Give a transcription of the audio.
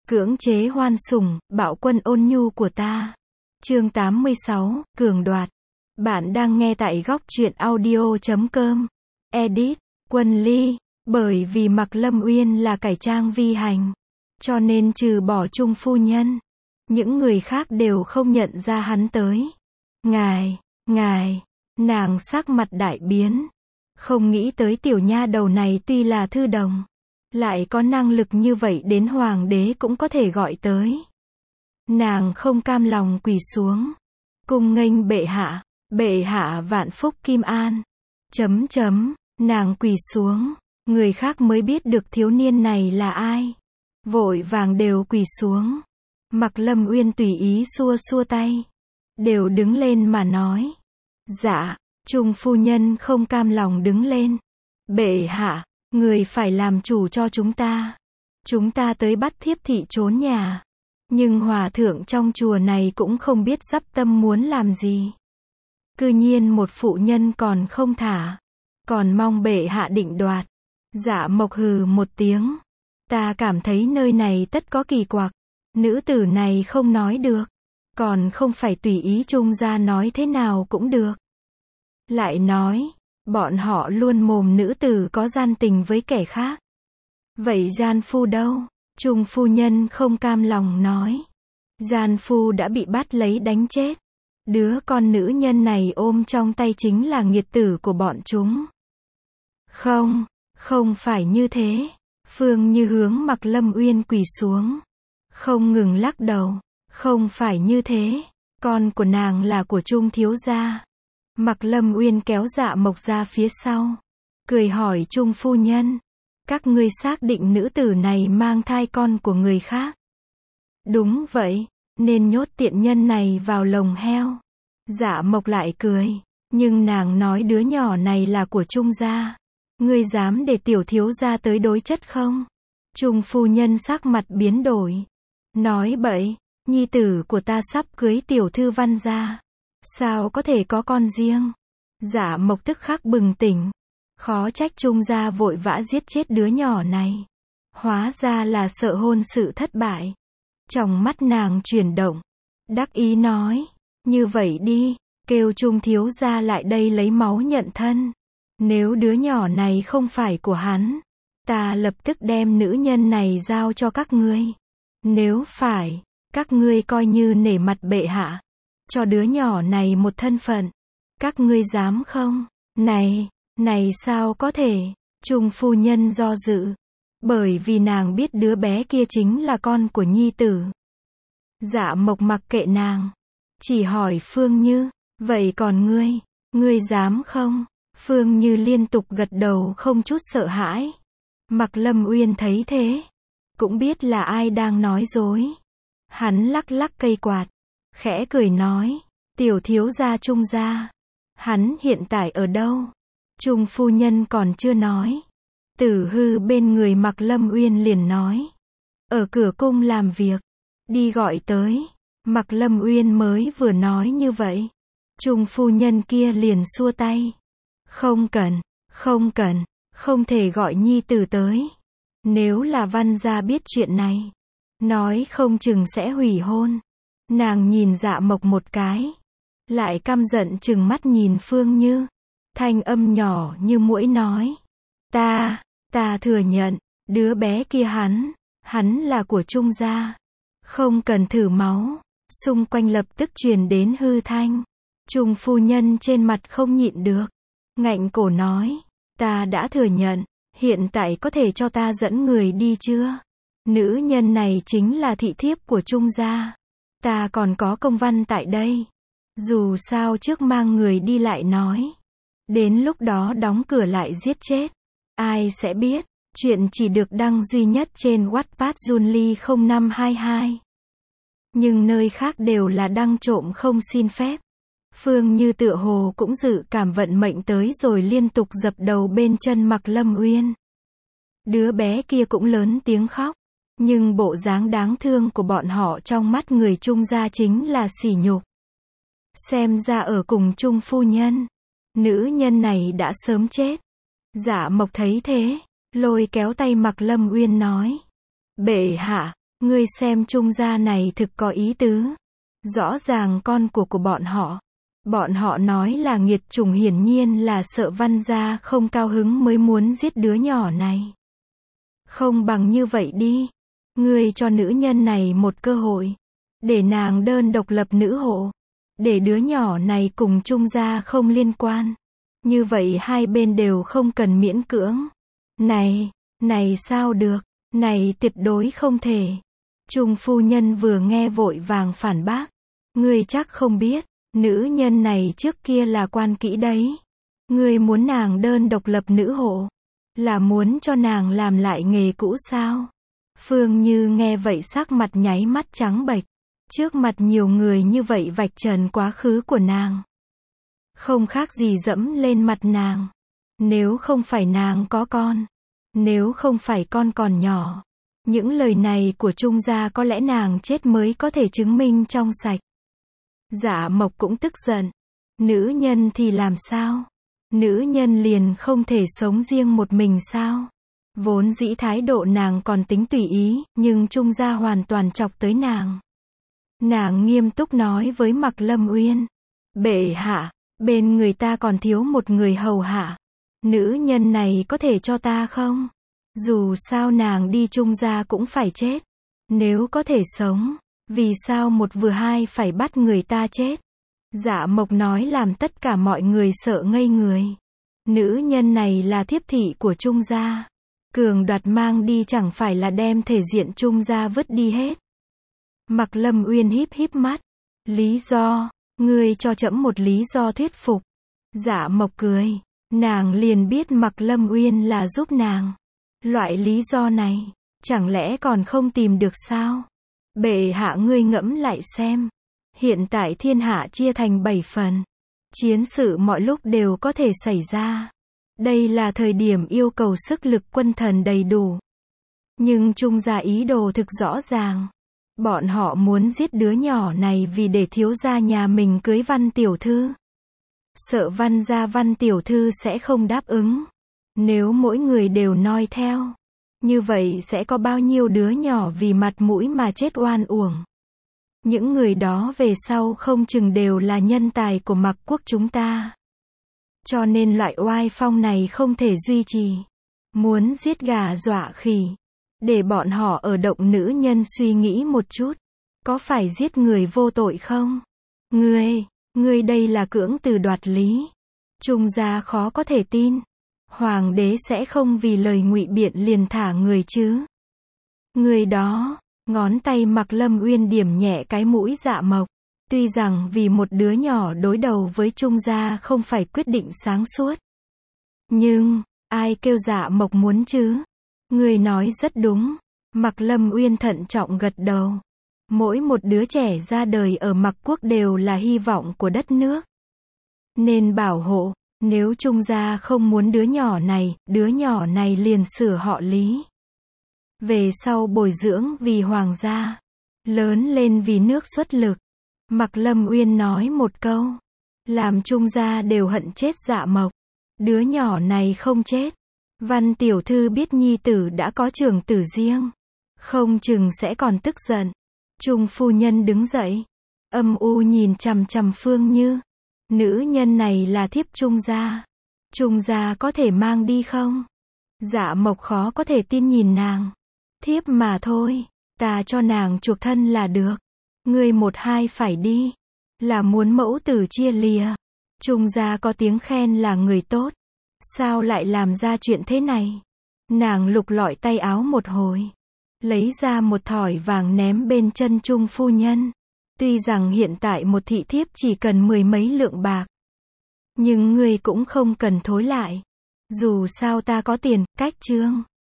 Cưỡng chế hoan sủng, bạo quân ôn nhu của ta. Chương 86, Cường đoạt. Bạn đang nghe tại góc truyện audio.com. Edit, Quân Ly. Bởi vì Mạc Lâm Uyên là cải trang vi hành, cho nên trừ bỏ Trung phu nhân, những người khác đều không nhận ra hắn tới. Ngài, nàng sắc mặt đại biến. Không nghĩ tới tiểu nha đầu này tuy là thư đồng, lại có năng lực như vậy đến hoàng đế cũng có thể gọi tới. Nàng không cam lòng quỳ xuống. Cung nghênh bệ hạ vạn phúc kim an. Nàng quỳ xuống. Người khác mới biết được thiếu niên này là ai. Vội vàng đều quỳ xuống. Mạc Lâm Uyên tùy ý xua xua tay. Đều đứng lên mà nói. Dạ, Trung phu nhân không cam lòng đứng lên. Bệ hạ, người phải làm chủ cho chúng ta. Chúng ta tới bắt thiếp thị trốn nhà. Nhưng hòa thượng trong chùa này cũng không biết dắp tâm muốn làm gì. Cư nhiên một phụ nhân còn không thả. Còn mong bệ hạ định đoạt. Dạ Mộc hừ một tiếng. Ta cảm thấy nơi này tất có kỳ quặc. Nữ tử này không nói được. Còn không phải tùy ý trung gia nói thế nào cũng được. Lại nói, bọn họ luôn mồm nữ tử có gian tình với kẻ khác. Vậy gian phu đâu? Trung phu nhân không cam lòng nói. Gian phu đã bị bắt lấy đánh chết. Đứa con nữ nhân này ôm trong tay chính là nghiệt tử của bọn chúng. Không phải như thế. Phương Như hướng Mạc Lâm Uyên quỳ xuống. Không ngừng lắc đầu. Không phải như thế. Con của nàng là của Trung thiếu gia. Mạc Lâm Uyên kéo Dạ Mộc ra phía sau. Cười hỏi Trung phu nhân. Các ngươi xác định nữ tử này mang thai con của người khác. Đúng vậy, nên nhốt tiện nhân này vào lồng heo. Dạ Mộc lại cười. Nhưng nàng nói đứa nhỏ này là của Trung gia. Ngươi dám để tiểu thiếu gia tới đối chất không? Trung phu nhân sắc mặt biến đổi. Nói bậy, nhi tử của ta sắp cưới tiểu thư Văn gia. Sao có thể có con riêng? Dạ Mộc tức khắc bừng tỉnh. Khó trách Trung gia vội vã giết chết đứa nhỏ này. Hóa ra là sợ hôn sự thất bại. Trong mắt nàng chuyển động. Đắc ý nói. Như vậy đi, kêu Trung thiếu gia lại đây lấy máu nhận thân. Nếu đứa nhỏ này không phải của hắn, ta lập tức đem nữ nhân này giao cho các ngươi. Nếu phải, các ngươi coi như nể mặt bệ hạ. Cho đứa nhỏ này một thân phận. Các ngươi dám không? Này sao có thể? Trung phu nhân do dự. Bởi vì nàng biết đứa bé kia chính là con của nhi tử. Dạ Mộc mặc kệ nàng. Chỉ hỏi Phương Như. Vậy còn ngươi dám không? Phương Như liên tục gật đầu không chút sợ hãi. Mạc Lâm Uyên thấy thế. Cũng biết là ai đang nói dối. Hắn lắc lắc cây quạt. Khẽ cười nói. Tiểu thiếu gia Trung gia. Hắn hiện tại ở đâu? Trung phu nhân còn chưa nói. Tử Hư bên người Mạc Lâm Uyên liền nói. Ở cửa cung làm việc. Đi gọi tới. Mạc Lâm Uyên mới vừa nói như vậy. Trung phu nhân kia liền xua tay. Không cần, không thể gọi nhi tử tới. Nếu là Văn gia biết chuyện này, nói không chừng sẽ hủy hôn. Nàng nhìn Dạ Mộc một cái. Lại căm giận chừng mắt nhìn Phương Như. Thanh âm nhỏ như muỗi nói. Ta thừa nhận, đứa bé kia hắn là của Trung gia. Không cần thử máu. Xung quanh lập tức truyền đến hư thanh. Trung phu nhân trên mặt không nhịn được. Ngạnh cổ nói. Ta đã thừa nhận. Hiện tại có thể cho ta dẫn người đi chưa? Nữ nhân này chính là thị thiếp của Trung gia. Ta còn có công văn tại đây. Dù sao trước mang người đi lại nói. Đến lúc đó đóng cửa lại giết chết. Ai sẽ biết? Chuyện chỉ được đăng duy nhất trên Wattpad Junly 0522. Nhưng nơi khác đều là đăng trộm không xin phép. Phương Như tựa hồ cũng dự cảm vận mệnh tới rồi liên tục dập đầu bên chân Mạc Lâm Uyên. Đứa bé kia cũng lớn tiếng khóc. Nhưng bộ dáng đáng thương của bọn họ trong mắt người Trung gia chính là sỉ nhục. Xem ra ở cùng Trung phu nhân. Nữ nhân này đã sớm chết. Dạ Mộc thấy thế. Lôi kéo tay Mạc Lâm Uyên nói. Bệ hạ, Ngươi xem Trung gia này thực có ý tứ. Rõ ràng con của bọn họ. Bọn họ nói là nghiệt chủng, hiển nhiên là sợ Văn gia không cao hứng mới muốn giết đứa nhỏ này. Không bằng như vậy đi. Ngươi cho nữ nhân này một cơ hội. Để nàng đơn độc lập nữ hộ. Để đứa nhỏ này cùng Trung gia không liên quan. Như vậy hai bên đều không cần miễn cưỡng. Này sao được. Này tuyệt đối không thể. Trung phu nhân vừa nghe vội vàng phản bác. Ngươi chắc không biết. Nữ nhân này trước kia là quan kỹ đấy. Ngươi muốn nàng đơn độc lập nữ hộ. Là muốn cho nàng làm lại nghề cũ sao? Phương Như nghe vậy sắc mặt nháy mắt trắng bệch. Trước mặt nhiều người như vậy vạch trần quá khứ của nàng. Không khác gì dẫm lên mặt nàng. Nếu không phải nàng có con. Nếu không phải con còn nhỏ. Những lời này của Trung gia có lẽ nàng chết mới có thể chứng minh trong sạch. Dạ Mộc cũng tức giận. Nữ nhân thì làm sao? Nữ nhân liền không thể sống riêng một mình sao? Vốn dĩ thái độ nàng còn tính tùy ý, nhưng Trung gia hoàn toàn chọc tới nàng. Nàng nghiêm túc nói với Mạc Lâm Uyên. Bệ hạ, bên người ta còn thiếu một người hầu hạ. Nữ nhân này có thể cho ta không? Dù sao nàng đi Trung gia cũng phải chết. Nếu có thể sống, vì sao một vừa hai phải bắt người ta chết? Dạ Mộc nói làm tất cả mọi người sợ ngây người. Nữ nhân này là thiếp thị của Trung gia. Cường đoạt mang đi chẳng phải là đem thể diện Trung gia vứt đi hết. Mạc Lâm Uyên híp híp mắt. Lý do, ngươi cho trẫm một lý do thuyết phục. Dạ Mộc cười. Nàng liền biết Mạc Lâm Uyên là giúp nàng. Loại lý do này, chẳng lẽ còn không tìm được sao? Bệ hạ ngươi ngẫm lại xem. Hiện tại thiên hạ chia thành 7 phần. Chiến sự mọi lúc đều có thể xảy ra. Đây là thời điểm yêu cầu sức lực quân thần đầy đủ. Nhưng Trung gia ý đồ thực rõ ràng. Bọn họ muốn giết đứa nhỏ này vì để thiếu gia nhà mình cưới Văn tiểu thư. Sợ Văn gia Văn tiểu thư sẽ không đáp ứng. Nếu mỗi người đều noi theo, như vậy sẽ có bao nhiêu đứa nhỏ vì mặt mũi mà chết oan uổng. Những người đó về sau không chừng đều là nhân tài của Mạc quốc chúng ta. Cho nên loại oai phong này không thể duy trì. Muốn giết gà dọa khỉ. Để bọn họ ở động nữ nhân suy nghĩ một chút. Có phải giết người vô tội không? Ngươi đây là cưỡng từ đoạt lý. Trung gia khó có thể tin. Hoàng đế sẽ không vì lời ngụy biện liền thả người chứ. Người đó, ngón tay Mạc Lâm Uyên điểm nhẹ cái mũi Dạ Mộc. Tuy rằng vì một đứa nhỏ đối đầu với Trung gia không phải quyết định sáng suốt. Nhưng, ai kêu Dạ Mộc muốn chứ? Người nói rất đúng. Mạc Lâm Uyên thận trọng gật đầu. Mỗi một đứa trẻ ra đời ở Mạc quốc đều là hy vọng của đất nước. Nên bảo hộ. Nếu Trung gia không muốn đứa nhỏ này liền sửa họ Lý. Về sau bồi dưỡng vì hoàng gia. Lớn lên vì nước xuất lực. Mạc Lâm Uyên nói một câu. Làm Trung gia đều hận chết Dạ Mộc. Đứa nhỏ này không chết. Văn tiểu thư biết nhi tử đã có trưởng tử riêng. Không chừng sẽ còn tức giận. Trung phu nhân đứng dậy. Âm u nhìn chằm chằm Phương Như. Nữ nhân này là thiếp Trung gia. Trung gia có thể mang đi không? Dạ Mộc khó có thể tin nhìn nàng. Thiếp mà thôi. Ta cho nàng chuộc thân là được. Ngươi một hai phải đi. Là muốn mẫu tử chia lìa. Trung gia có tiếng khen là người tốt. Sao lại làm ra chuyện thế này? Nàng lục lọi tay áo một hồi. Lấy ra một thỏi vàng ném bên chân Trung phu nhân. Tuy rằng hiện tại một thị thiếp chỉ cần 10 mấy lượng bạc. Nhưng ngươi cũng không cần thối lại. Dù sao ta có tiền, cách trương.